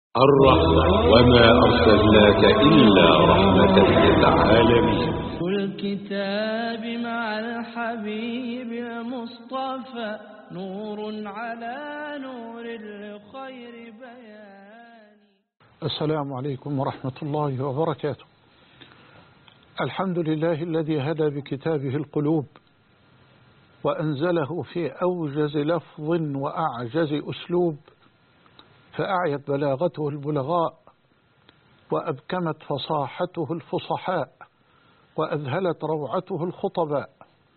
الرحمة وما أرسلناك إلا رحمة للعالمين. الكتاب مع الحبيب المصطفى نور على نور لخير بيان. السلام عليكم ورحمة الله وبركاته. الحمد لله الذي هدى بكتابه القلوب وأنزله في أوجز لفظ وأعجز أسلوب، فأعيت بلاغته البلغاء وأبكمت فصاحته الفصحاء وأذهلت روعته الخطباء،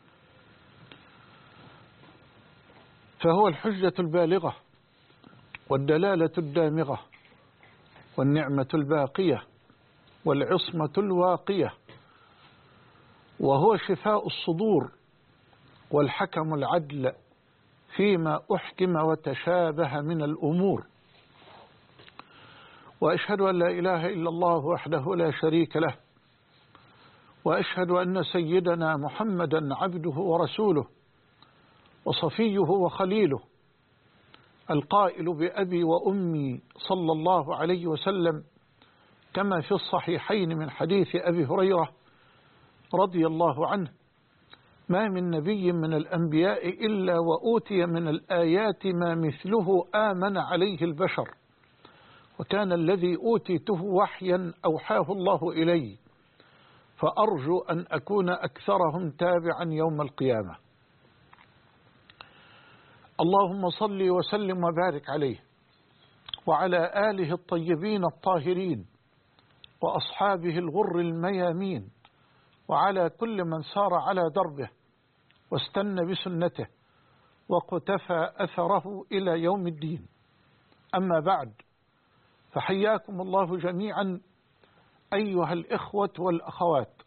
فهو الحجة البالغة والدلالة الدامغة والنعمة الباقية والعصمة الواقية، وهو شفاء الصدور والحكم العدل فيما أحكم وتشابه من الأمور. وأشهد أن لا إله إلا الله وحده لا شريك له، وأشهد أن سيدنا محمدا عبده ورسوله وصفيه وخليله، القائل بأبي وأمي صلى الله عليه وسلم كما في الصحيحين من حديث أبي هريرة رضي الله عنه: ما من نبي من الأنبياء إلا وأوتي من الآيات ما مثله آمن عليه البشر، وكان الذي أوتيته وحيا أوحاه الله إلي، فأرجو أن أكون أكثرهم تابعا يوم القيامة. اللهم صل وسلم وبارك عليه وعلى آله الطيبين الطاهرين وأصحابه الغر الميامين، وعلى كل من سار على دربه واستنى بسنته وقتفى أثره إلى يوم الدين. أما بعد، فحياكم الله جميعا أيها الإخوة والأخوات،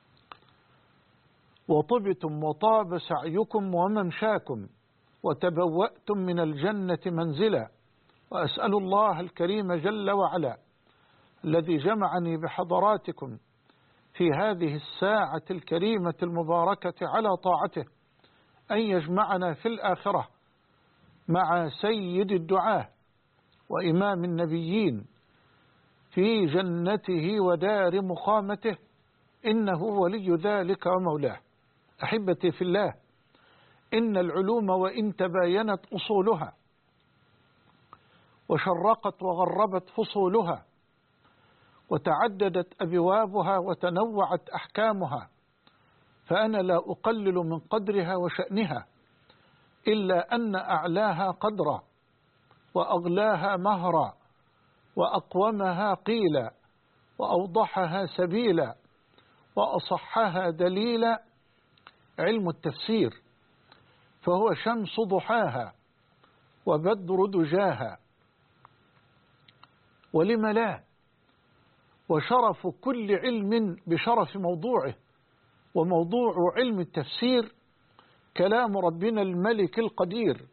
وطبتم وطاب سعيكم وممشاكم وتبوأتم من الجنة منزلا، وأسأل الله الكريم جل وعلا الذي جمعني بحضراتكم في هذه الساعة الكريمة المباركة على طاعته أن يجمعنا في الآخرة مع سيد الدعاة وإمام النبيين في جنته ودار مقامته، إنه ولي ذلك ومولاه. أحبتي في الله، إن العلوم وإن تباينت أصولها وشرقت وغربت فصولها وتعددت أبوابها وتنوعت أحكامها، فأنا لا أقلل من قدرها وشأنها، إلا أن أعلاها قدرا وأغلاها مهرا وأقومها قيلا وأوضحها سبيلا وأصحها دليلا علم التفسير، فهو شمس ضحاها وبدر دجاها، ولم لا، وشرف كل علم بشرف موضوعه، وموضوع علم التفسير كلام ربنا الملك القدير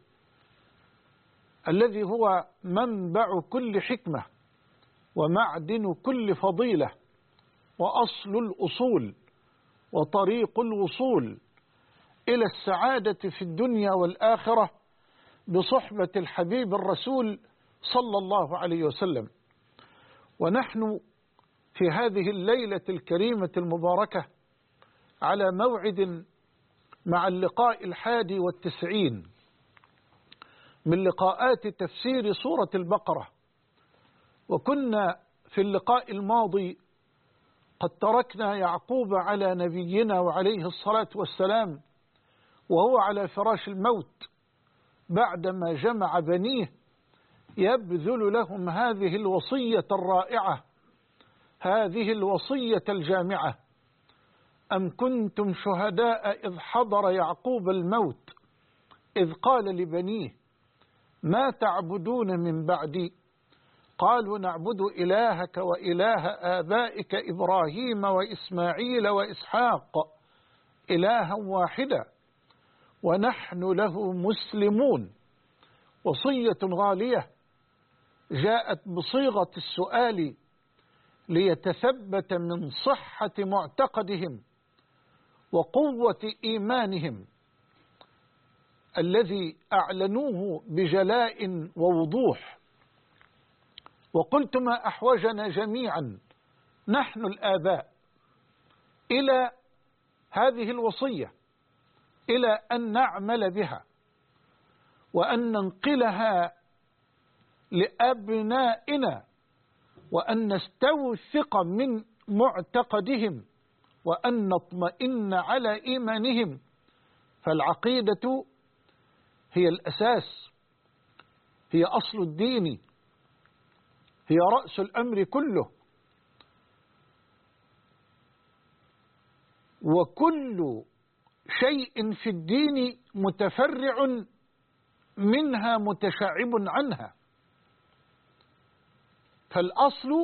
الذي هو منبع كل حكمة ومعدن كل فضيلة وأصل الأصول وطريق الوصول إلى السعادة في الدنيا والآخرة بصحبة الحبيب الرسول صلى الله عليه وسلم. ونحن في هذه الليلة الكريمة المباركة على موعد مع اللقاء 91 من لقاءات تفسير سورة البقرة، وكنا في اللقاء الماضي قد تركنا يعقوب على نبينا وعليه الصلاة والسلام وهو على فراش الموت بعدما جمع بنيه يبذل لهم هذه الوصية الرائعة، هذه الوصية الجامعة: أم كنتم شهداء إذ حضر يعقوب الموت إذ قال لبنيه ما تعبدون من بعدي قالوا نعبد إلهك وإله آبائك إبراهيم وإسماعيل وإسحاق إلها واحدا ونحن له مسلمون. وصية غالية جاءت بصيغة السؤال ليتثبت من صحة معتقدهم وقوة إيمانهم الذي أعلنوه بجلاء ووضوح. وقلت ما أحوجنا جميعا نحن الآباء إلى هذه الوصية، إلى أن نعمل بها وأن ننقلها لأبنائنا، وأن نستوثق من معتقدهم، وأن نطمئن على إيمانهم. فالعقيدة هي الأساس، هي أصل الدين، هي رأس الأمر كله. وكل شيء في الدين متفرع منها متشعب عنها. فالأصل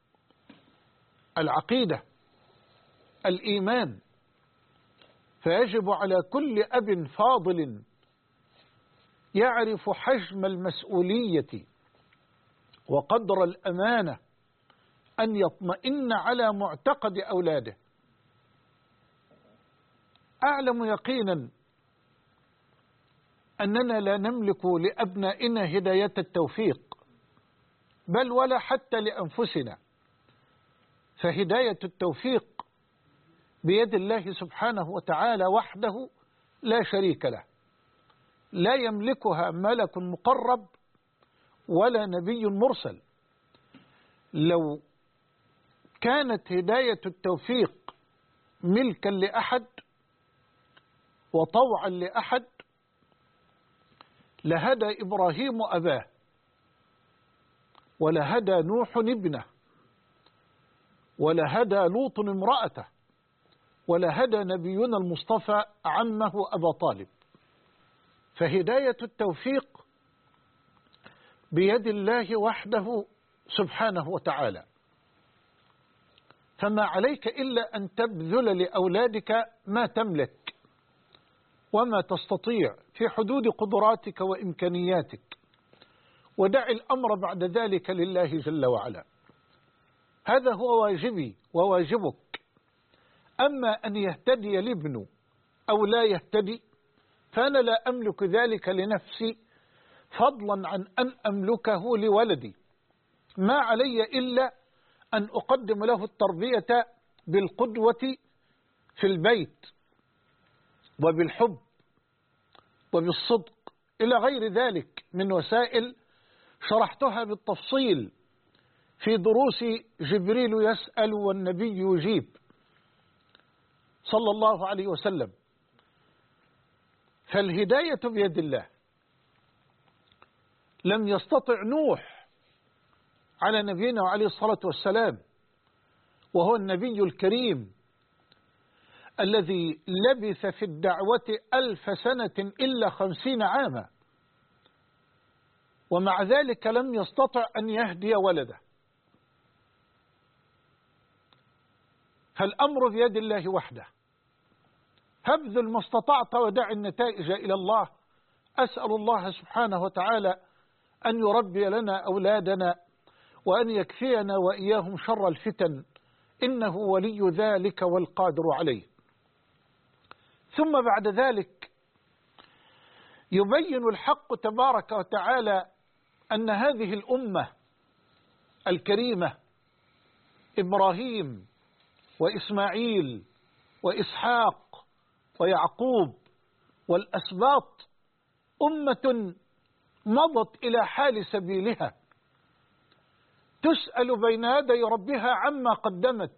العقيدة، الإيمان. فيجب على كل أب فاضل يعرف حجم المسؤولية وقدر الأمانة أن يطمئن على معتقد أولاده. أعلم يقينا أننا لا نملك لأبنائنا هداية التوفيق، بل ولا حتى لأنفسنا. فهداية التوفيق بيد الله سبحانه وتعالى وحده لا شريك له، لا يملكها ملك مقرب ولا نبي مرسل. لو كانت هداية التوفيق ملكا لأحد وطوعا لأحد لهدى إبراهيم أباه، ولهدى نوح ابنه، ولهدى لوط امرأته، ولهدى نبينا المصطفى عمه أبا طالب. فهداية التوفيق بيد الله وحده سبحانه وتعالى. فما عليك إلا أن تبذل لأولادك ما تملك وما تستطيع في حدود قدراتك وإمكانياتك، ودع الأمر بعد ذلك لله جل وعلا. هذا هو واجبي وواجبك. أما أن يهتدي الابن أو لا يهتدي فأنا لا أملك ذلك لنفسي، فضلا عن أن أملكه لولدي. ما علي إلا أن أقدم له التربية بالقدوة في البيت وبالحب وبالصدق إلى غير ذلك من وسائل شرحتها بالتفصيل في دروس جبريل يسأل والنبي يجيب صلى الله عليه وسلم. فالهداية بيد الله. لم يستطع نوح على نبينا وعليه الصلاة والسلام، وهو النبي الكريم الذي لبث في الدعوة 1000 سنة إلا 50 عاما، ومع ذلك لم يستطع أن يهدي ولده. فالأمر بيد الله وحده. فابذل ما استطعت ودع النتائج إلى الله. أسأل الله سبحانه وتعالى أن يربي لنا أولادنا وأن يكفينا وإياهم شر الفتن، إنه ولي ذلك والقادر عليه. ثم بعد ذلك يبين الحق تبارك وتعالى أن هذه الأمة الكريمة إبراهيم وإسماعيل وإسحاق ويعقوب والأسباط أمة مضت إلى حال سبيلها، تسأل بين يدي ربها عما قدمت،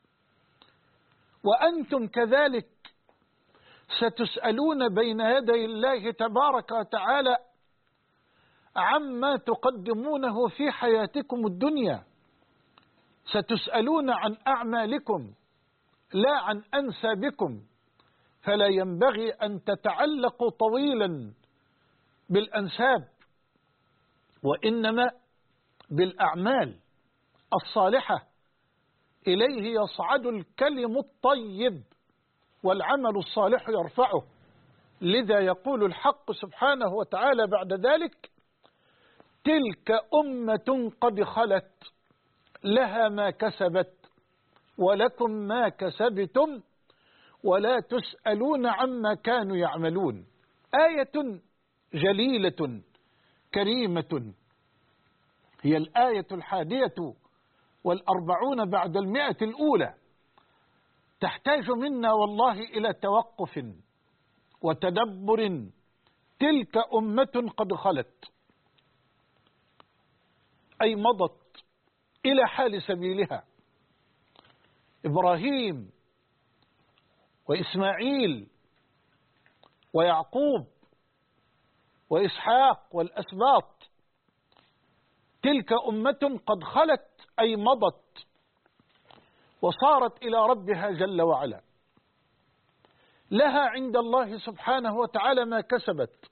وأنتم كذلك ستسألون بين يدي الله تبارك وتعالى عما تقدمونه في حياتكم الدنيا. ستسألون عن أعمالكم لا عن أنسابكم. فلا ينبغي أن تتعلقوا طويلا بالأنساب، وإنما بالأعمال الصالحة. إليه يصعد الكلم الطيب والعمل الصالح يرفعه. لذا يقول الحق سبحانه وتعالى بعد ذلك: تلك أمة قد خلت لها ما كسبت ولكم ما كسبتم ولا تسألون عما كانوا يعملون. آية جليلة كريمة هي الآية 41 بعد 100 الأولى، تحتاج منا والله إلى توقف وتدبر. تلك أمة قد خلت، أي مضت إلى حال سبيلها. إبراهيم وإسماعيل ويعقوب وإسحاق والأسباط، تلك أمة قد خلت أي مضت وصارت إلى ربها جل وعلا. لها عند الله سبحانه وتعالى ما كسبت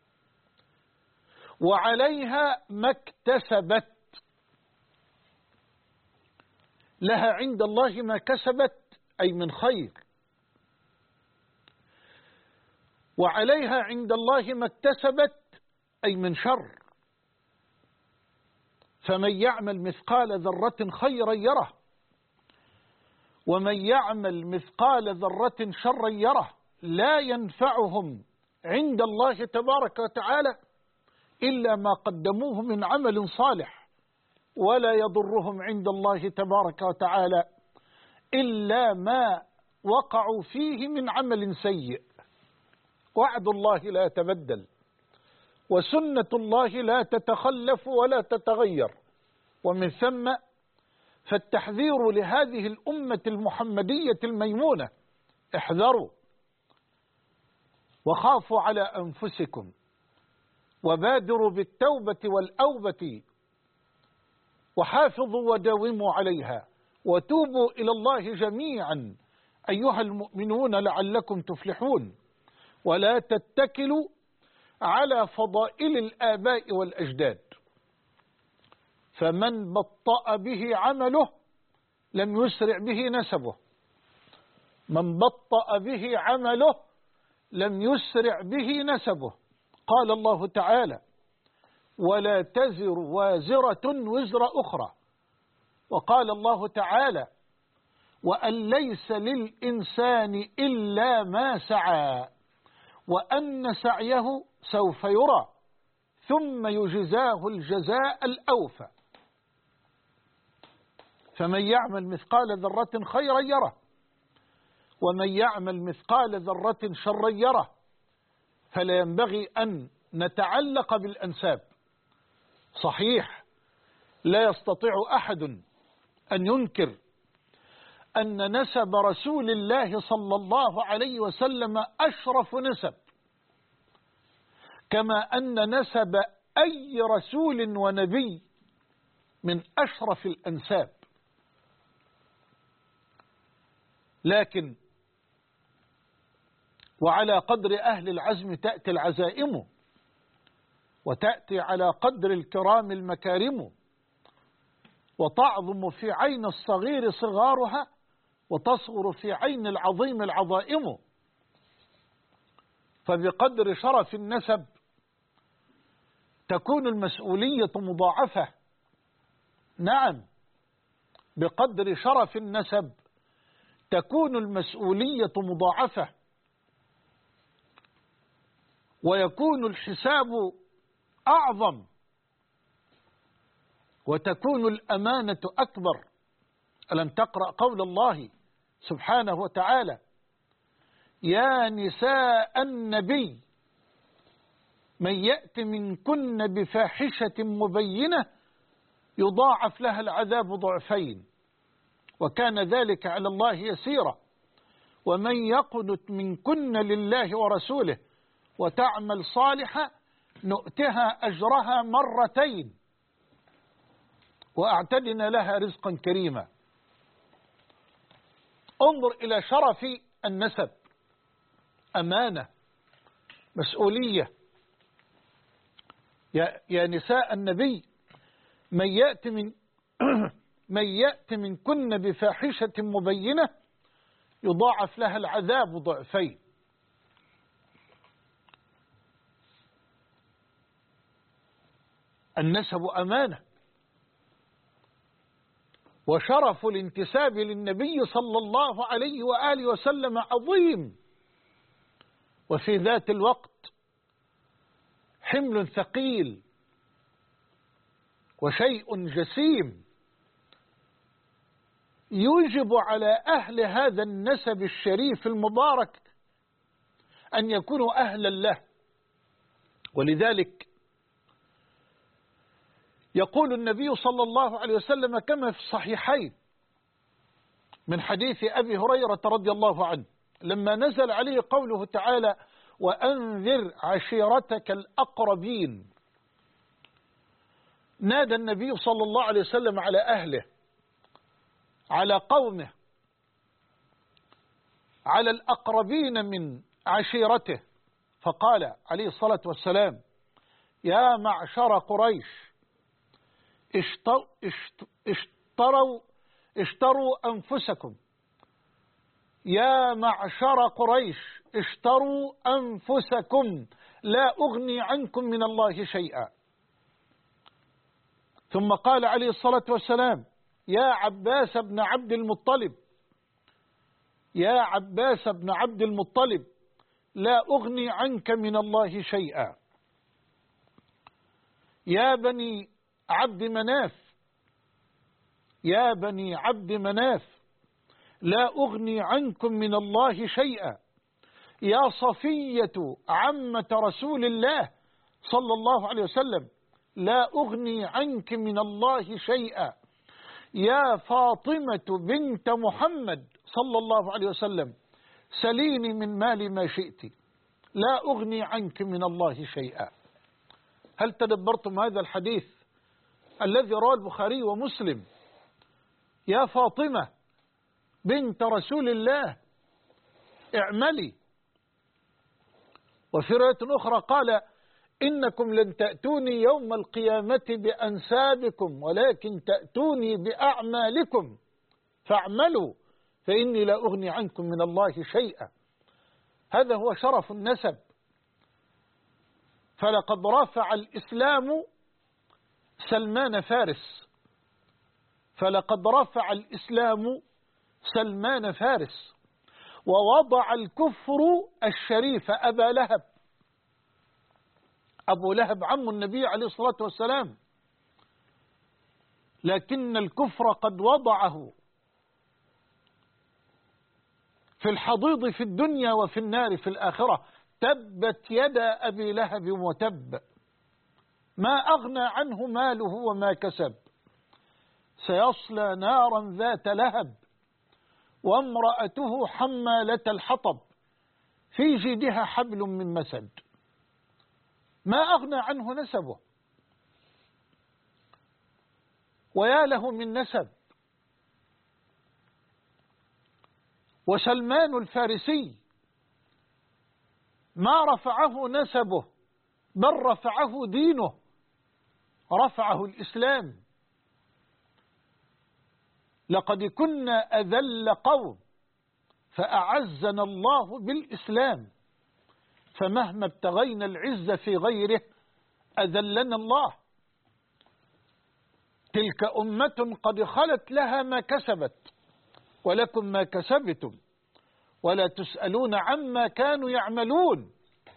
وعليها ما اكتسبت. لها عند الله ما كسبت أي من خير، وعليها عند الله ما اكتسبت أي من شر. فمن يعمل مثقال ذرة خيرا يره، ومن يعمل مثقال ذرة شرا يره. لا ينفعهم عند الله تبارك وتعالى إلا ما قدموه من عمل صالح، ولا يضرهم عند الله تبارك وتعالى إلا ما وقعوا فيه من عمل سيء. وعد الله لا يتبدل، وسنة الله لا تتخلف ولا تتغير. ومن ثم فالتحذير لهذه الأمة المحمدية الميمونة: احذروا وخافوا على أنفسكم، وبادروا بالتوبة والأوبة، وحافظوا وداوموا عليها، وتوبوا إلى الله جميعا أيها المؤمنون لعلكم تفلحون. ولا تتكلوا على فضائل الآباء والأجداد، فمن بطأ به عمله لم يسرع به نسبه. من بطأ به عمله لم يسرع به نسبه. قال الله تعالى: ولا تزر وازرة وزر أخرى. وقال الله تعالى: وأن ليس للإنسان إلا ما سعى، وأن سعيه سوف يرى، ثم يجزاه الجزاء الأوفى. فمن يعمل مثقال ذرة خيرا يره، ومن يعمل مثقال ذرة شرا يره. فلا ينبغي أن نتعلق بالأنساب. صحيح لا يستطيع أحد أن ينكر أن نسب رسول الله صلى الله عليه وسلم أشرف نسب، كما أن نسب أي رسول ونبي من أشرف الأنساب. لكن وعلى قدر أهل العزم تأتي العزائم، وتأتي على قدر الكرام المكارم، وتعظم في عين الصغير صغارها، وتصغر في عين العظيم العظائم. فبقدر شرف النسب تكون المسؤولية مضاعفة. نعم، بقدر شرف النسب تكون المسؤولية مضاعفة، ويكون الحساب أعظم، وتكون الأمانة أكبر. ألم تقرأ قول الله سبحانه وتعالى: يا نساء النبي من يأت منكن بفاحشة مبينة يضاعف لها العذاب ضعفين، وكان ذلك على الله يسيرا. ومن يقنت منكن لله ورسوله وتعمل صالحا نؤتها أجرها مرتين وأعتدنا لها رزقا كريما. انظر إلى شرف النسب، أمانة، مسؤولية. يا نساء النبي من يأت منكن بفاحشة مبينة يضاعف لها العذاب ضعفين. النسب أمانة، وشرف الانتساب للنبي صلى الله عليه وآله وسلم عظيم، وفي ذات الوقت حمل ثقيل وشيء جسيم يوجب على أهل هذا النسب الشريف المبارك أن يكونوا أهلا له. ولذلك يقول النبي صلى الله عليه وسلم كما في الصحيحين من حديث أبي هريرة رضي الله عنه لما نزل عليه قوله تعالى: وأنذر عشيرتك الأقربين، نادى النبي صلى الله عليه وسلم على أهله، على قومه، على الأقربين من عشيرته، فقال عليه الصلاة والسلام: يا معشر قريش اشتروا أنفسكم، يا معشر قريش اشتروا أنفسكم لا أغني عنكم من الله شيئا. ثم قال عليه الصلاة والسلام: يا عباس بن عبد المطلب، يا عباس بن عبد المطلب لا أغني عنك من الله شيئا. يا بني عبد مناف، يا بني عبد مناف لا أغني عنكم من الله شيئا. يا صفية عمة رسول الله صلى الله عليه وسلم لا أغني عنك من الله شيئا. يا فاطمة بنت محمد صلى الله عليه وسلم سليني من مال ما شئت لا أغني عنك من الله شيئا. هل تدبرتم هذا الحديث الذي رواه البخاري ومسلم؟ يا فاطمة بنت رسول الله اعملي. وفي رواية أخرى قال: إنكم لن تأتوني يوم القيامة بأنسابكم ولكن تأتوني بأعمالكم فاعملوا فإني لا أغني عنكم من الله شيئا. هذا هو شرف النسب. فلقد رفع الإسلام سلمان فارس، فلقد رفع الإسلام سلمان فارس، ووضع الكفر الشريف أبا لهب. أبو لهب عم النبي عليه الصلاة والسلام، لكن الكفر قد وضعه في الحضيض في الدنيا وفي النار في الآخرة. تبت يدا أبي لهب وتب، ما أغنى عنه ماله وما كسب، سيصلى نارا ذات لهب وامرأته حمالة الحطب في جيدها حبل من مسد. ما أغنى عنه نسبه، ويا له من نسب. وسلمان الفارسي ما رفعه نسبه بل رفعه دينه، رفعه الإسلام. لقد كنا أذل قوم فأعزنا الله بالإسلام، فمهما ابتغينا العزة في غيره أذلنا الله. تلك أمة قد خلت لها ما كسبت ولكم ما كسبتم ولا تسألون عما كانوا يعملون.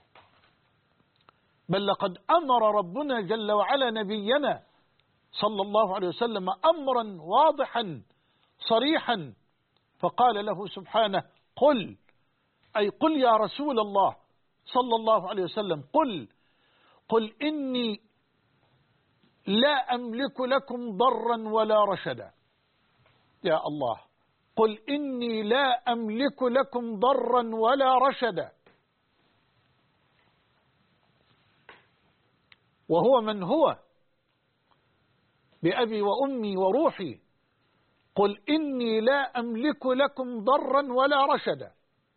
بل لقد أمر ربنا جل وعلا نبينا صلى الله عليه وسلم أمرا واضحا صريحا، فقال له سبحانه: قل، أي قل يا رسول الله صلى الله عليه وسلم، قل إني لا أملك لكم ضرا ولا رشدا. يا الله، قل إني لا أملك لكم ضرا ولا رشدا. وهو من هو بأبي وأمي وروحي. قل إني لا أملك لكم ضرا ولا رشدا.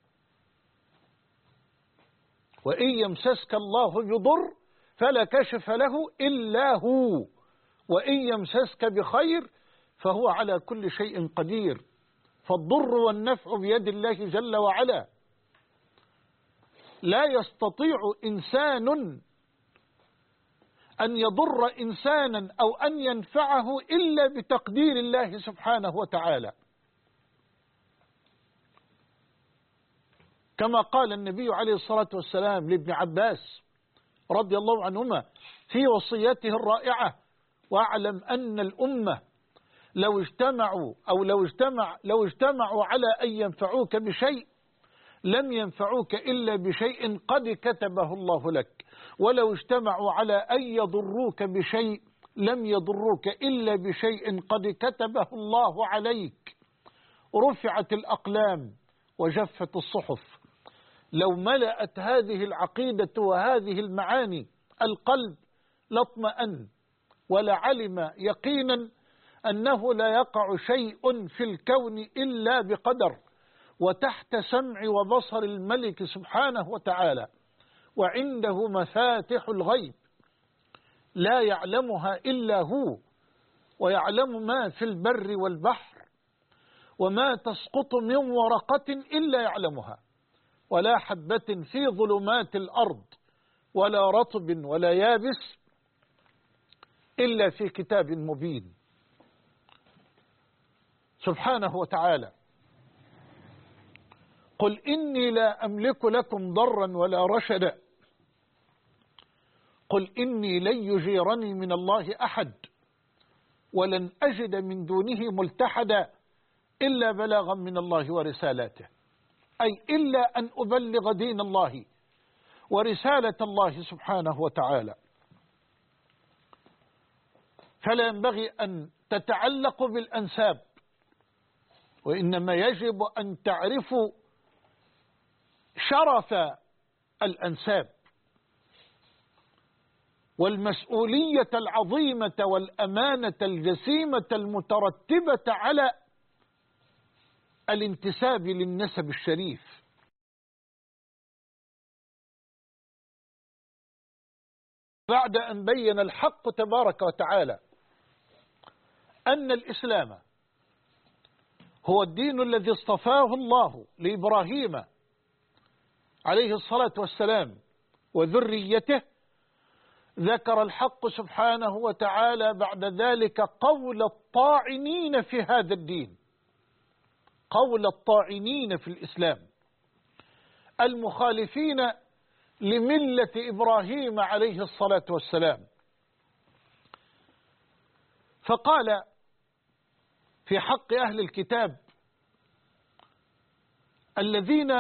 وإن يمسسك الله بضر فلا كشف له إلا هو، وإن يمسسك بخير فهو على كل شيء قدير. فالضر والنفع بيد الله جل وعلا. لا يستطيع إنسان أن يضر إنسانا أو أن ينفعه إلا بتقدير الله سبحانه وتعالى. كما قال النبي عليه الصلاة والسلام لابن عباس رضي الله عنهما في وصيته الرائعة: واعلم أن الأمة لو اجتمعوا على أن ينفعوك بشيء لم ينفعوك إلا بشيء قد كتبه الله لك، ولو اجتمعوا على أن يضروك بشيء لم يضروك إلا بشيء قد كتبه الله عليك. رفعت الأقلام وجفت الصحف. لو ملأت هذه العقيدة وهذه المعاني القلب لاطمأن ولعلم يقينا أنه لا يقع شيء في الكون إلا بقدر وتحت سمع وبصر الملك سبحانه وتعالى، وعنده مفاتح الغيب لا يعلمها إلا هو، ويعلم ما في البر والبحر، وما تسقط من ورقة إلا يعلمها، ولا حبة في ظلمات الأرض ولا رطب ولا يابس إلا في كتاب مبين سبحانه وتعالى. قل إني لا أملك لكم ضرا ولا رشدا، قل إني لن يجيرني من الله أحد ولن أجد من دونه ملتحدا إلا بلاغا من الله ورسالاته، أي إلا أن أبلغ دين الله ورسالة الله سبحانه وتعالى. فلا ينبغي أن تتعلقوا بالأنساب، وإنما يجب أن تعرفوا شرف الأنساب والمسؤولية العظيمة والأمانة الجسيمة المترتبة على الانتساب للنسب الشريف. بعد أن بين الحق تبارك وتعالى أن الإسلام هو الدين الذي اصطفاه الله لإبراهيم عليه الصلاة والسلام وذريته، ذكر الحق سبحانه وتعالى بعد ذلك قول الطاعنين في هذا الدين، قول الطاعنين في الإسلام المخالفين لملة إبراهيم عليه الصلاة والسلام. فقال في حق أهل الكتاب الذين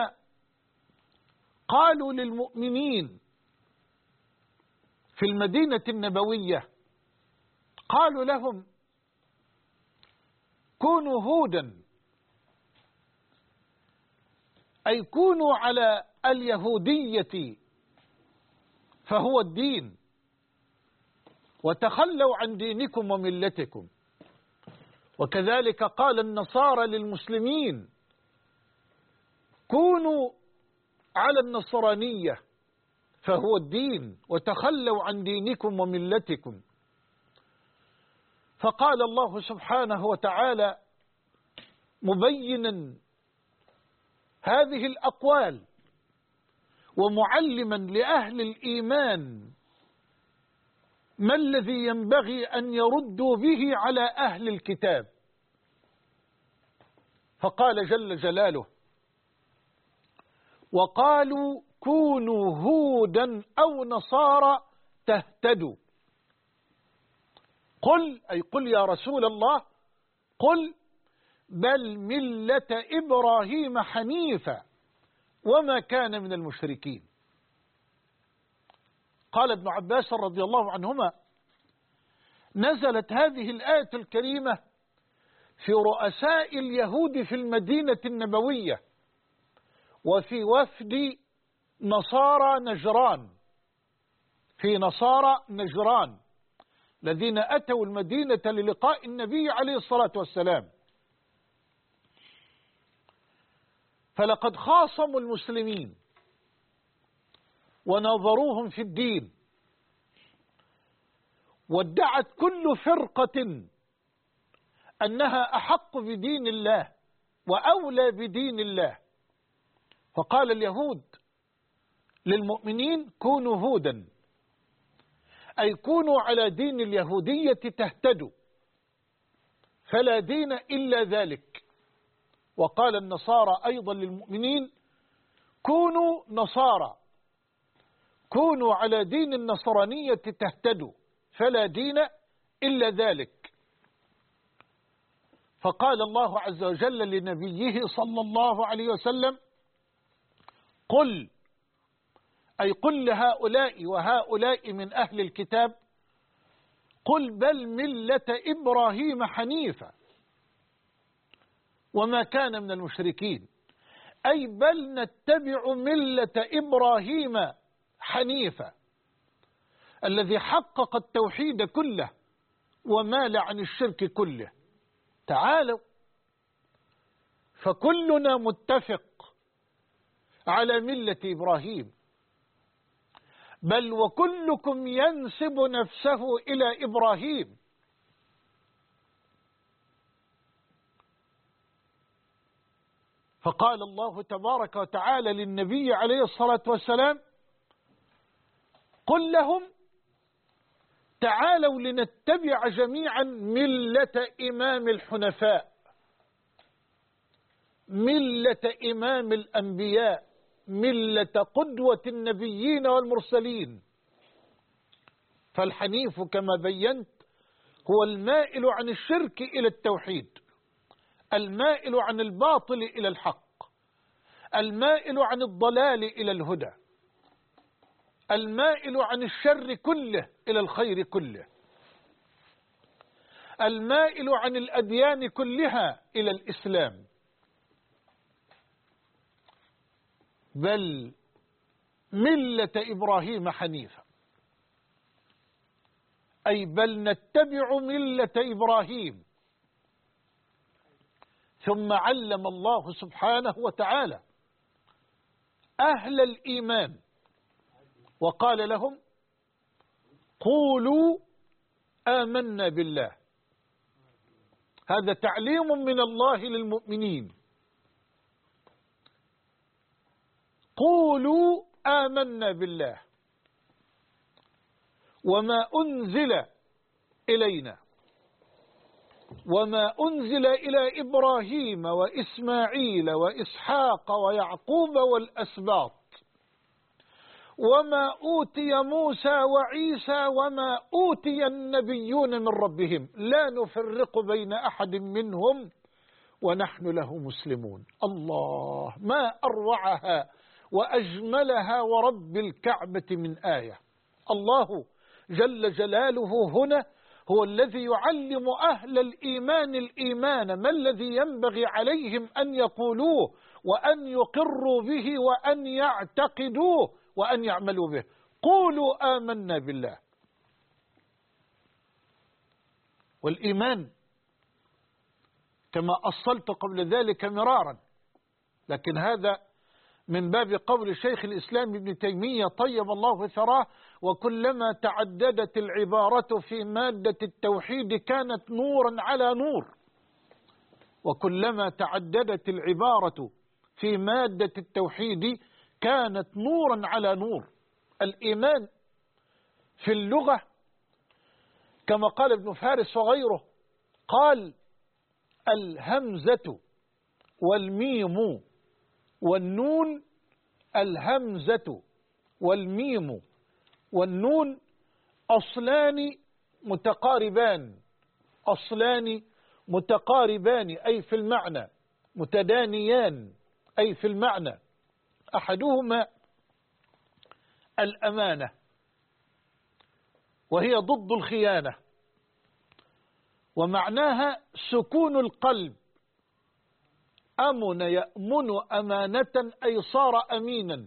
قالوا للمؤمنين في المدينة النبوية، قالوا لهم كونوا هودا، أي كونوا على اليهودية فهو الدين، وتخلوا عن دينكم وملتكم. وكذلك قال النصارى للمسلمين كونوا على النصرانية فهو الدين، وتخلوا عن دينكم وملتكم. فقال الله سبحانه وتعالى مبينا هذه الأقوال ومعلما لأهل الإيمان ما الذي ينبغي أن يردوا به على أهل الكتاب. فقال جل جلاله وقالوا كونوا هودا أو نصارى تهتدوا. قل، أي قل يا رسول الله، قل بل ملة إبراهيم حنيفا وما كان من المشركين. قال ابن عباس رضي الله عنهما نزلت هذه الآية الكريمة في رؤساء اليهود في المدينة النبوية وفي وفد نصارى نجران، في نصارى نجران الذين أتوا المدينة للقاء النبي عليه الصلاة والسلام. فلقد خاصموا المسلمين ونظروهم في الدين، وادعت كل فرقة أنها أحق بدين الله وأولى بدين الله. فقال اليهود للمؤمنين كونوا هودا، أي كونوا على دين اليهودية تهتدوا، فلا دين إلا ذلك. وقال النصارى أيضا للمؤمنين كونوا نصارى، كونوا على دين النصرانية تهتدوا، فلا دين إلا ذلك. فقال الله عز وجل لنبيه صلى الله عليه وسلم: قل، أي قل لهؤلاء وهؤلاء من أهل الكتاب، قل بل ملة إبراهيم حنيفا وما كان من المشركين، أي بل نتبع ملة إبراهيم حنيفا الذي حقق التوحيد كله ومال عن الشرك كله. تعالوا، فكلنا متفق على ملة إبراهيم، بل وكلكم ينسب نفسه إلى إبراهيم. فقال الله تبارك وتعالى للنبي عليه الصلاة والسلام: قل لهم تعالوا لنتبع جميعا ملة إمام الحنفاء، ملة إمام الأنبياء، ملة قدوة النبيين والمرسلين. فالحنيف كما بينت هو المائل عن الشرك إلى التوحيد، المائل عن الباطل إلى الحق، المائل عن الضلال إلى الهدى، المائل عن الشر كله إلى الخير كله، المائل عن الأديان كلها إلى الإسلام. بل ملة إبراهيم حنيفا، أي بل نتبع ملة إبراهيم. ثم علم الله سبحانه وتعالى أهل الإيمان وقال لهم: قولوا آمنا بالله. هذا تعليم من الله للمؤمنين. قولوا آمنا بالله وما أنزل إلينا وما أنزل إلى إبراهيم وإسماعيل وإسحاق ويعقوب والأسباط وما أوتي موسى وعيسى وما أوتي النبيون من ربهم لا نفرق بين أحد منهم ونحن له مسلمون. الله، ما أروعها وأجملها ورب الكعبة من آية. الله جل جلاله هنا هو الذي يعلم أهل الإيمان الإيمان، ما الذي ينبغي عليهم أن يقولوه وأن يقروا به وأن يعتقدوه وأن يعملوا به. قولوا آمنا بالله. والإيمان كما أصلت قبل ذلك مرارا، لكن هذا من باب قول شيخ الإسلام ابن تيمية طيب الله ثراه: وكلما تعددت العبارة في مادة التوحيد كانت نورا على نور. وكلما تعددت العبارة في مادة التوحيد كانت نورا على نور. الإيمان في اللغة كما قال ابن فارس وغيره، قال: الهمزة والميم والنون، الهمزة والميم والنون أصلان متقاربان، أصلان متقاربان أي في المعنى، متدانيان أي في المعنى. أحدهما الأمانة وهي ضد الخيانة، ومعناها سكون القلب. أمن يأمن أمانة أي صار أمينا.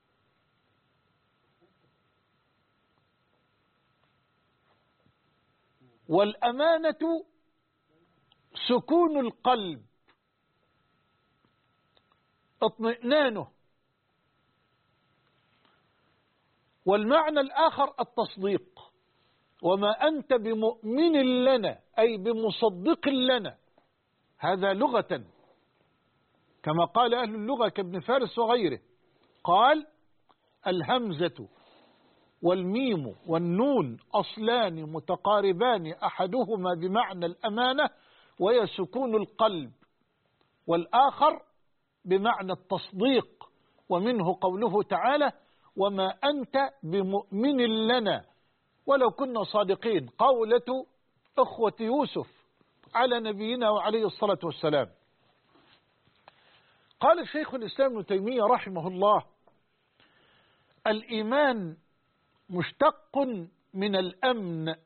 والأمانة سكون القلب، اطمئنانه. والمعنى الآخر التصديق: وما أنت بمؤمن لنا أي بمصدق لنا. هذا لغة كما قال أهل اللغة كابن فارس وغيره، قال: الهمزة والميم والنون أصلان متقاربان، أحدهما بمعنى الأمانة وهي سكون القلب، والآخر بمعنى التصديق. ومنه قوله تعالى: وما أنت بمؤمن لنا ولو كنا صادقين. قولة إخوة يوسف على نبينا وعليه الصلاة والسلام. قال شيخ الإسلام ابن تيمية رحمه الله: الإيمان مشتق من الأمن.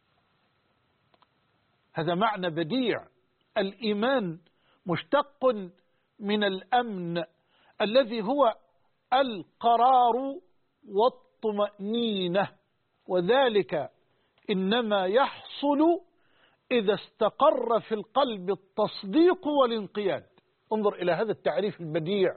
هذا معنى بديع. الإيمان مشتق من الأمن الذي هو القرار والطمأنينة، وذلك إنما يحصل إذا استقر في القلب التصديق والانقياد. انظر إلى هذا التعريف البديع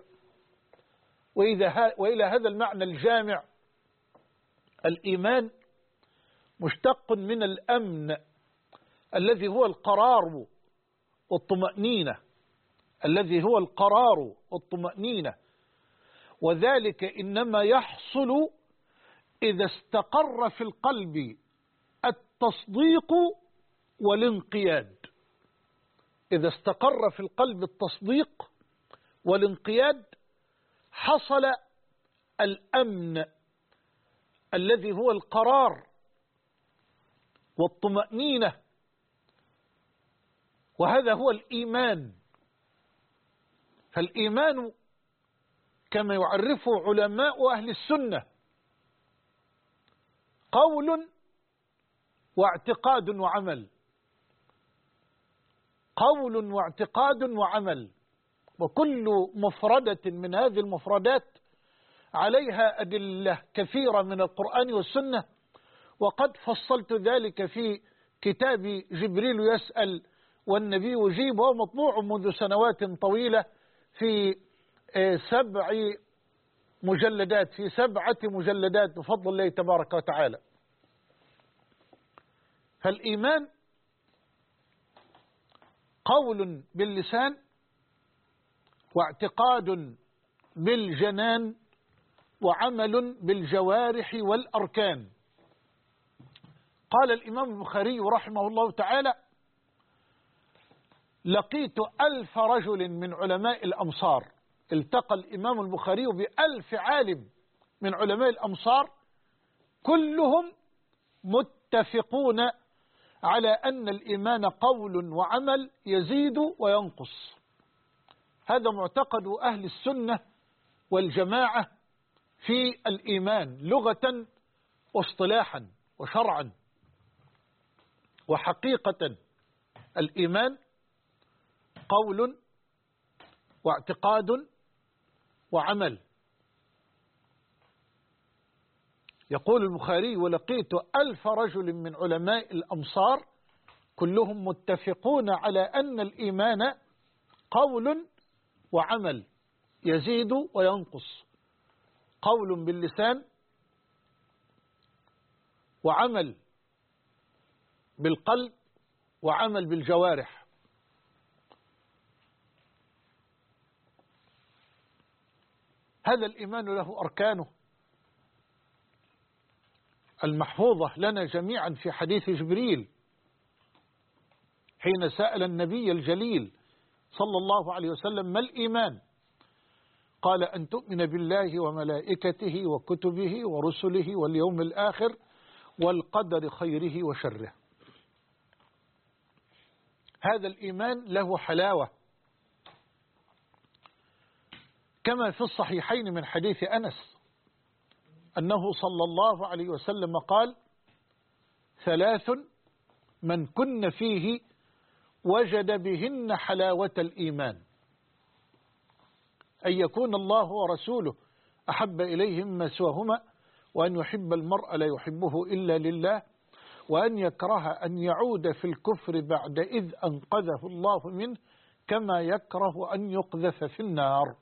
وإلى هذا المعنى الجامع. الإيمان مشتق من الأمن الذي هو القرار والطمأنينة، الذي هو القرار والطمأنينة، وذلك إنما يحصل إذا استقر في القلب التصديق والانقياد. إذا استقر في القلب التصديق والانقياد حصل الأمن الذي هو القرار والطمأنينة، وهذا هو الإيمان. فالإيمان كما يعرفه علماء أهل السنة قول واعتقاد وعمل، قول واعتقاد وعمل، وكل مفردة من هذه المفردات عليها أدلة كثيرة من القرآن والسنة، وقد فصلت ذلك في كتاب جبريل يسأل والنبي يجيب، وهو مطبوع منذ سنوات طويلة في 7 مجلدات، في 7 مجلدات بفضل الله تبارك وتعالى. فالإيمان قول باللسان واعتقاد بالجنان وعمل بالجوارح والأركان. قال الإمام البخاري رحمه الله تعالى: لقيت 1000 رجل من علماء الأمصار. التقى الإمام البخاري ب1000 عالم من علماء الأمصار، كلهم متفقون على أن الإيمان قول وعمل يزيد وينقص. هذا معتقد أهل السنة والجماعة في الإيمان لغة واصطلاحا وشرعا وحقيقة. الإيمان قول واعتقاد وعمل. يقول البخاري: ولقيت 1000 رجل من علماء الأمصار كلهم متفقون على أن الإيمان قول وعمل يزيد وينقص، قول باللسان وعمل بالقلب وعمل بالجوارح. هذا الإيمان له أركانه المحفوظة لنا جميعا في حديث جبريل حين سأل النبي الجليل صلى الله عليه وسلم: ما الإيمان؟ قال: أن تؤمن بالله وملائكته وكتبه ورسله واليوم الآخر والقدر خيره وشره. هذا الإيمان له حلاوة، كما في الصحيحين من حديث أنس أنه صلى الله عليه وسلم قال: 3 من كن فيه وجد بهن حلاوة الإيمان: أن يكون الله ورسوله أحب إليه مما سواهما، وأن يحب المرء لا يحبه إلا لله، وأن يكره أن يعود في الكفر بعد إذ أنقذه الله منه، كما يكره أن يقذف في النار.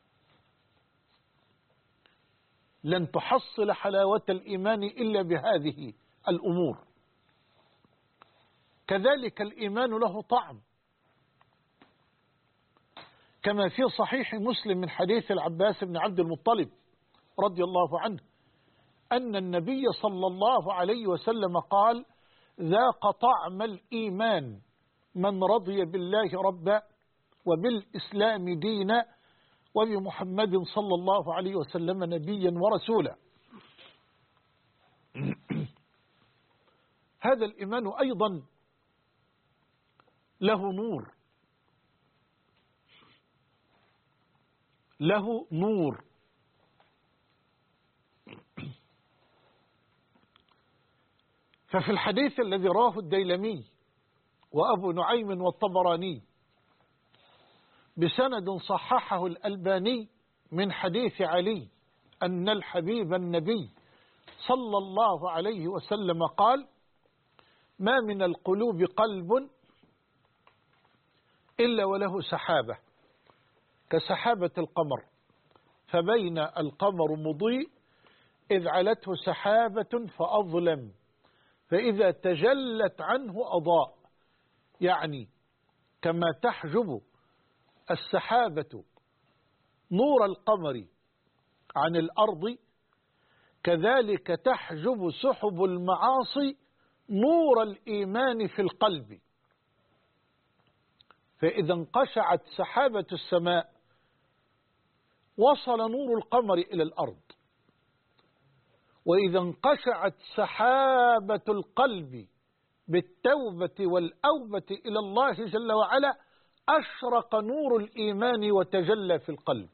لن تحصل حلاوة الإيمان إلا بهذه الأمور. كذلك الإيمان له طعم، كما في صحيح مسلم من حديث العباس بن عبد المطلب رضي الله عنه أن النبي صلى الله عليه وسلم قال: ذاق طعم الإيمان من رضي بالله ربا وبالإسلام دينا وبمحمد صلى الله عليه وسلم نبيا ورسولا. هذا الإيمان أيضا له نور، له نور. ففي الحديث الذي رواه الديلمي وأبو نعيم والطبراني بسند صححه الألباني من حديث علي أن الحبيب النبي صلى الله عليه وسلم قال: ما من القلوب قلب إلا وله سحابة كسحابة القمر، فبين القمر مضيء إذ علته سحابة فأظلم، فإذا تجلت عنه أضاء. يعني كما تحجب السحابة نور القمر عن الأرض، كذلك تحجب سحب المعاصي نور الإيمان في القلب. فإذا انقشعت سحابة السماء وصل نور القمر إلى الأرض، وإذا انقشعت سحابة القلب بالتوبة والأوبة إلى الله جل وعلا أشرق نور الإيمان وتجلى في القلب.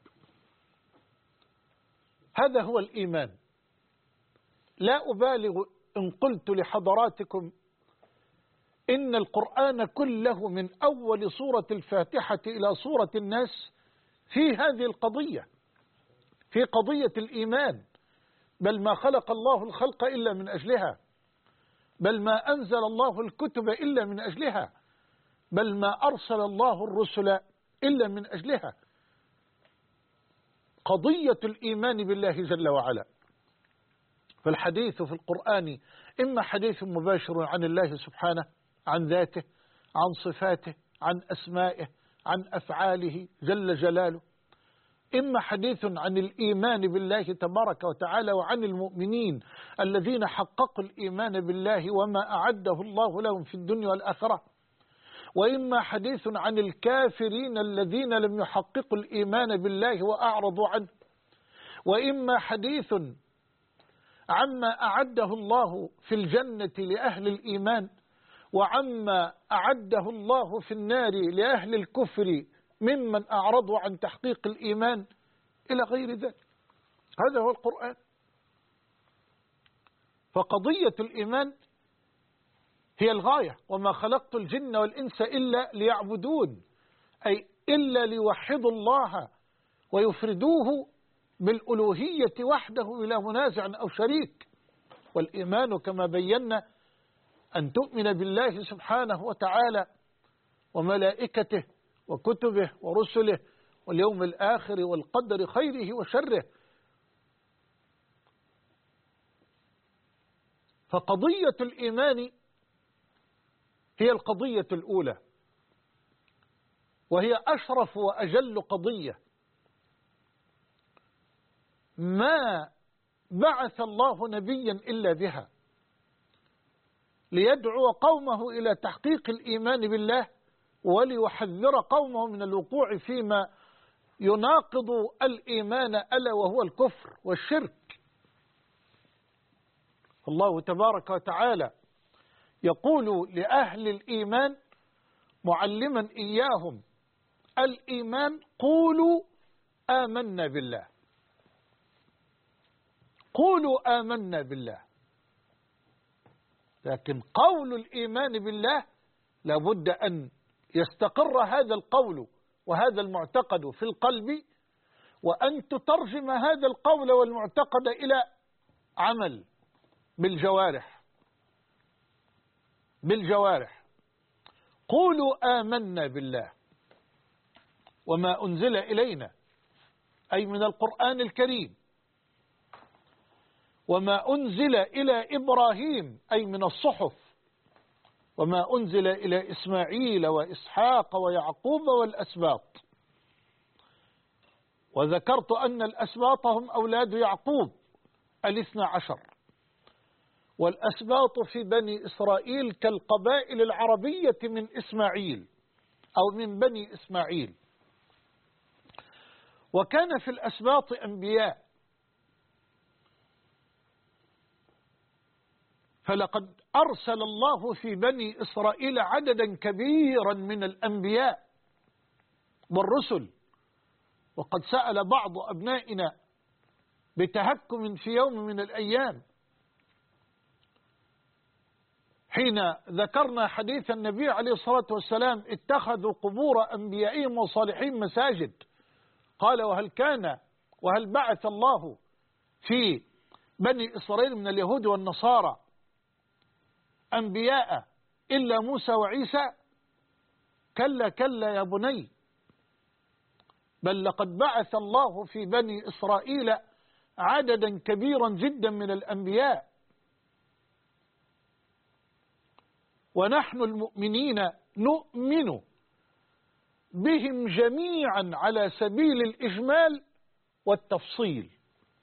هذا هو الإيمان. لا أبالغ إن قلت لحضراتكم إن القرآن كله من أول سورة الفاتحة إلى سورة الناس في هذه القضية، في قضية الإيمان. بل ما خلق الله الخلق إلا من أجلها، بل ما أنزل الله الكتب إلا من أجلها، بل ما أرسل الله الرسل إلا من أجلها. قضية الإيمان بالله جل وعلا. فالحديث في القرآن إما حديث مباشر عن الله سبحانه، عن ذاته، عن صفاته، عن أسمائه، عن أفعاله جل جلاله، إما حديث عن الإيمان بالله تبارك وتعالى وعن المؤمنين الذين حققوا الإيمان بالله وما أعده الله لهم في الدنيا والآخرة، وإما حديث عن الكافرين الذين لم يحققوا الإيمان بالله وأعرضوا عنه، وإما حديث عما أعده الله في الجنة لأهل الإيمان وعما أعده الله في النار لأهل الكفر ممن أعرضوا عن تحقيق الإيمان إلى غير ذلك. هذا هو القرآن. فقضية الإيمان هي الغاية. وما خلقت الجن والإنس إلا ليعبدون، أي إلا ليوحدوا الله ويفردوه بالألوهية وحده بلا منازع أو شريك. والإيمان كما بينا أن تؤمن بالله سبحانه وتعالى وملائكته وكتبه ورسله واليوم الآخر والقدر خيره وشره. فقضية الإيمان هي القضية الأولى، وهي أشرف وأجل قضية. ما بعث الله نبيا إلا بها ليدعو قومه إلى تحقيق الإيمان بالله وليحذر قومه من الوقوع فيما يناقض الإيمان ألا وهو الكفر والشرك. الله تبارك وتعالى يقول لأهل الإيمان معلما إياهم الإيمان: قولوا آمنا بالله، قولوا آمنا بالله. لكن قول الإيمان بالله لابد أن يستقر هذا القول وهذا المعتقد في القلب، وأن تترجم هذا القول والمعتقد إلى عمل بالجوارح. بالجوارح. قولوا آمنا بالله وما أنزل إلينا، أي من القرآن الكريم، وما أنزل إلى إبراهيم، أي من الصحف، وما أنزل إلى إسماعيل وإسحاق ويعقوب والأسباط. وذكرت أن الأسباط هم أولاد يعقوب 12، والأسباط في بني إسرائيل كالقبائل العربية من إسماعيل أو من بني إسماعيل. وكان في الأسباط أنبياء، فلقد أرسل الله في بني إسرائيل عددا كبيرا من الأنبياء والرسل. وقد سأل بعض أبنائنا بتهكم في يوم من الأيام حين ذكرنا حديث النبي عليه الصلاة والسلام: اتخذوا قبور أنبيائهم وصالحين مساجد. قال: وهل بعث الله في بني إسرائيل من اليهود والنصارى أنبياء إلا موسى وعيسى؟ كلا كلا يا بني، بل لقد بعث الله في بني إسرائيل عددا كبيرا جدا من الأنبياء، ونحن المؤمنين نؤمن بهم جميعا على سبيل الإجمال والتفصيل،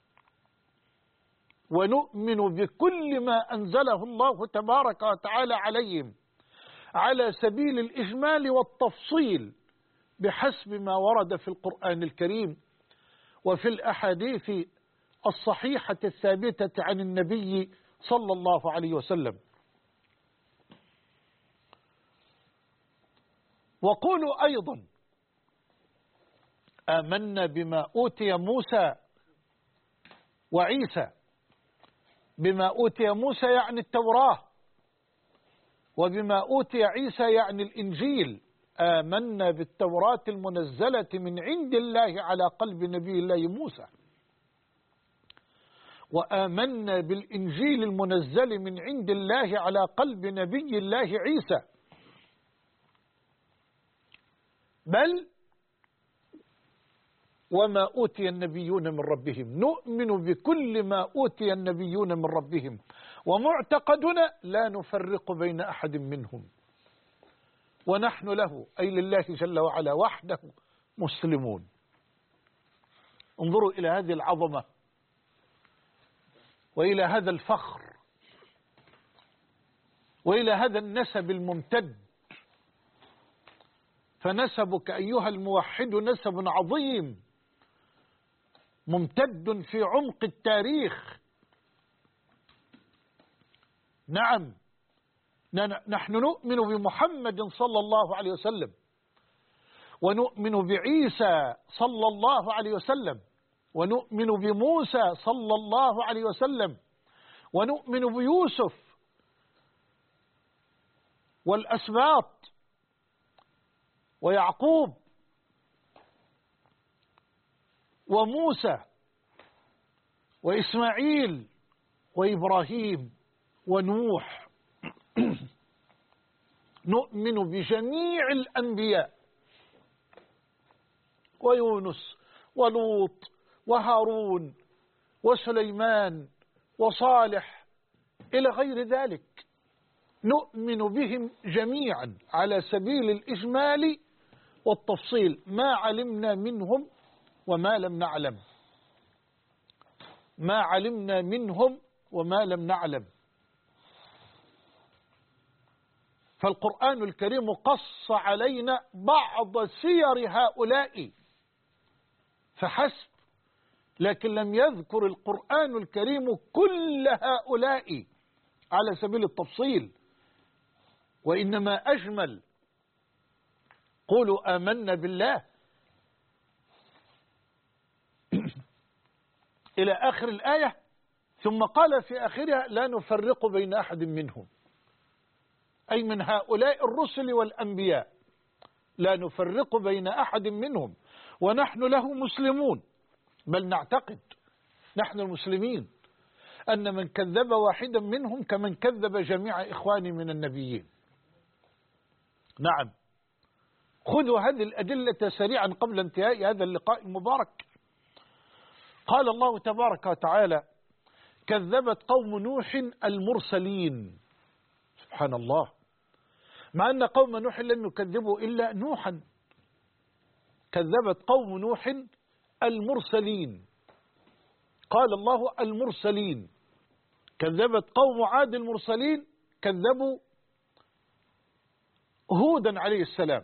ونؤمن بكل ما أنزله الله تبارك وتعالى عليهم على سبيل الإجمال والتفصيل بحسب ما ورد في القرآن الكريم وفي الأحاديث الصحيحة الثابتة عن النبي صلى الله عليه وسلم. وقولوا أيضا: آمنا بما أوتي موسى وعيسى. بما أوتي موسى يعني التوراة، وبما أوتي عيسى يعني الإنجيل. آمنا بالتوراة المنزلة من عند الله على قلب نبي الله موسى، وآمنا بالإنجيل المنزل من عند الله على قلب نبي الله عيسى. بل وما أوتي النبيون من ربهم، نؤمن بكل ما أوتي النبيون من ربهم، ومعتقدنا لا نفرق بين أحد منهم، ونحن له أي لله جل وعلا وحده مسلمون. انظروا إلى هذه العظمة وإلى هذا الفخر وإلى هذا النسب الممتد. فنسبك أيها الموحد نسب عظيم ممتد في عمق التاريخ. نعم، نحن نؤمن بمحمد صلى الله عليه وسلم، ونؤمن بعيسى صلى الله عليه وسلم، ونؤمن بموسى صلى الله عليه وسلم، ونؤمن بيوسف والأسباط ويعقوب وموسى وإسماعيل وإبراهيم ونوح. نؤمن بجميع الأنبياء، ويونس ولوط وهارون وسليمان وصالح إلى غير ذلك. نؤمن بهم جميعا على سبيل الإجمال والتفصيل، ما علمنا منهم وما لم نعلم، ما علمنا منهم وما لم نعلم. فالقرآن الكريم قص علينا بعض سير هؤلاء فحسب، لكن لم يذكر القرآن الكريم كل هؤلاء على سبيل التفصيل، وإنما أجمل. قولوا آمنا بالله إلى آخر الآية، ثم قال في آخرها: لا نفرق بين أحد منهم، أي من هؤلاء الرسل والأنبياء، لا نفرق بين أحد منهم ونحن له مسلمون. بل نعتقد نحن المسلمين أن من كذب واحدا منهم كمن كذب جميع إخواني من النبيين. نعم، خذوا هذه الأدلة سريعا قبل انتهاء هذا اللقاء المبارك. قال الله تبارك وتعالى: كذبت قوم نوح المرسلين. سبحان الله، مع أن قوم نوح لم يكذبوا إلا نوحا. كذبت قوم نوح المرسلين، قال الله المرسلين. كذبت قوم عاد المرسلين، كذبوا هودا عليه السلام.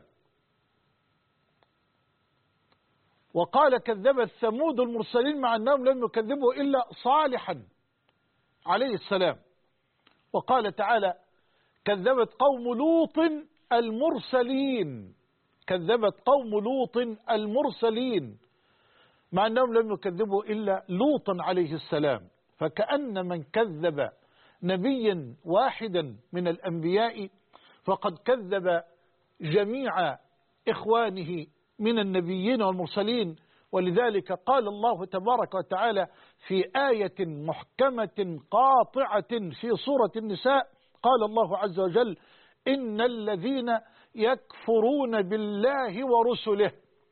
وقال كذبت ثمود المرسلين، مع أنهم لم يكذبوا إلا صالحا عليه السلام. وقال تعالى كذبت قوم لوط المرسلين، كذبت قوم لوط المرسلين، مع أنهم لم يكذبوا إلا لوطا عليه السلام. فكأن من كذب نبيا واحدا من الأنبياء فقد كذب جميع إخوانه من النبيين والمرسلين. ولذلك قال الله تبارك وتعالى في آية محكمة قاطعة في سورة النساء، قال الله عز وجل إن الذين يكفرون بالله ورسله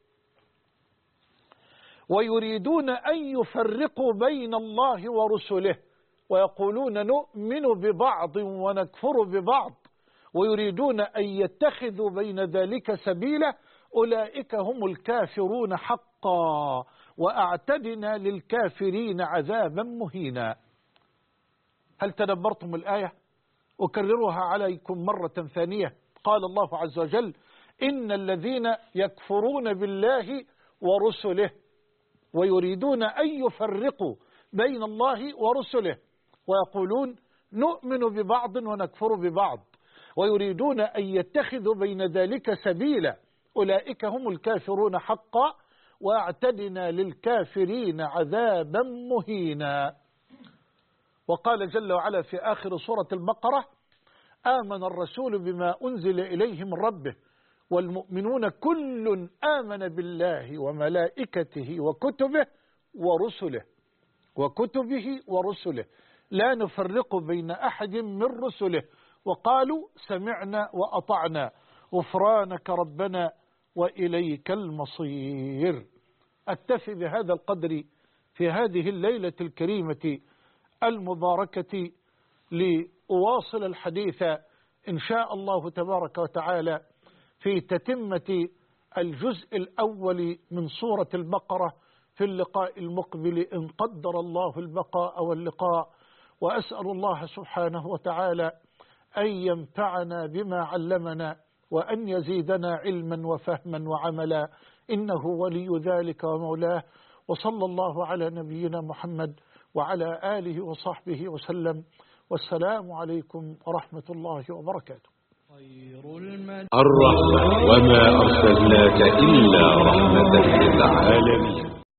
ويريدون أن يفرقوا بين الله ورسله ويقولون نؤمن ببعض ونكفر ببعض ويريدون أن يتخذوا بين ذلك سبيلا أولئك هم الكافرون حقا وأعتدنا للكافرين عذابا مهينا. هل تدبرتم الآية؟ أكررها عليكم مرة ثانية. قال الله عز وجل إن الذين يكفرون بالله ورسله ويريدون أن يفرقوا بين الله ورسله ويقولون نؤمن ببعض ونكفر ببعض ويريدون أن يتخذوا بين ذلك سبيلا أولئك هم الكافرون حقا وأعتدنا للكافرين عذابا مهينا. وقال جل وعلا في آخر سورة البقرة آمن الرسول بما أنزل إليه من ربه والمؤمنون كل آمن بالله وملائكته وكتبه ورسله لا نفرق بين أحد من رسله وقالوا سمعنا وأطعنا غفرانك ربنا وإليك المصير. أكتفي بهذا القدر في هذه الليلة الكريمة المباركة لأواصل الحديث إن شاء الله تبارك وتعالى في تتمة الجزء الأول من سورة البقرة في اللقاء المقبل إن قدر الله البقاء واللقاء. وأسأل الله سبحانه وتعالى أن ينفعنا بما علمنا وأن يزيدنا علما وفهما وعملا إنه ولي ذلك ومولاه. وصلى الله على نبينا محمد وعلى آله وصحبه وسلم والسلام عليكم ورحمة الله وبركاته. الرحمة وما أرسلناك إلا رحمة للعالمين.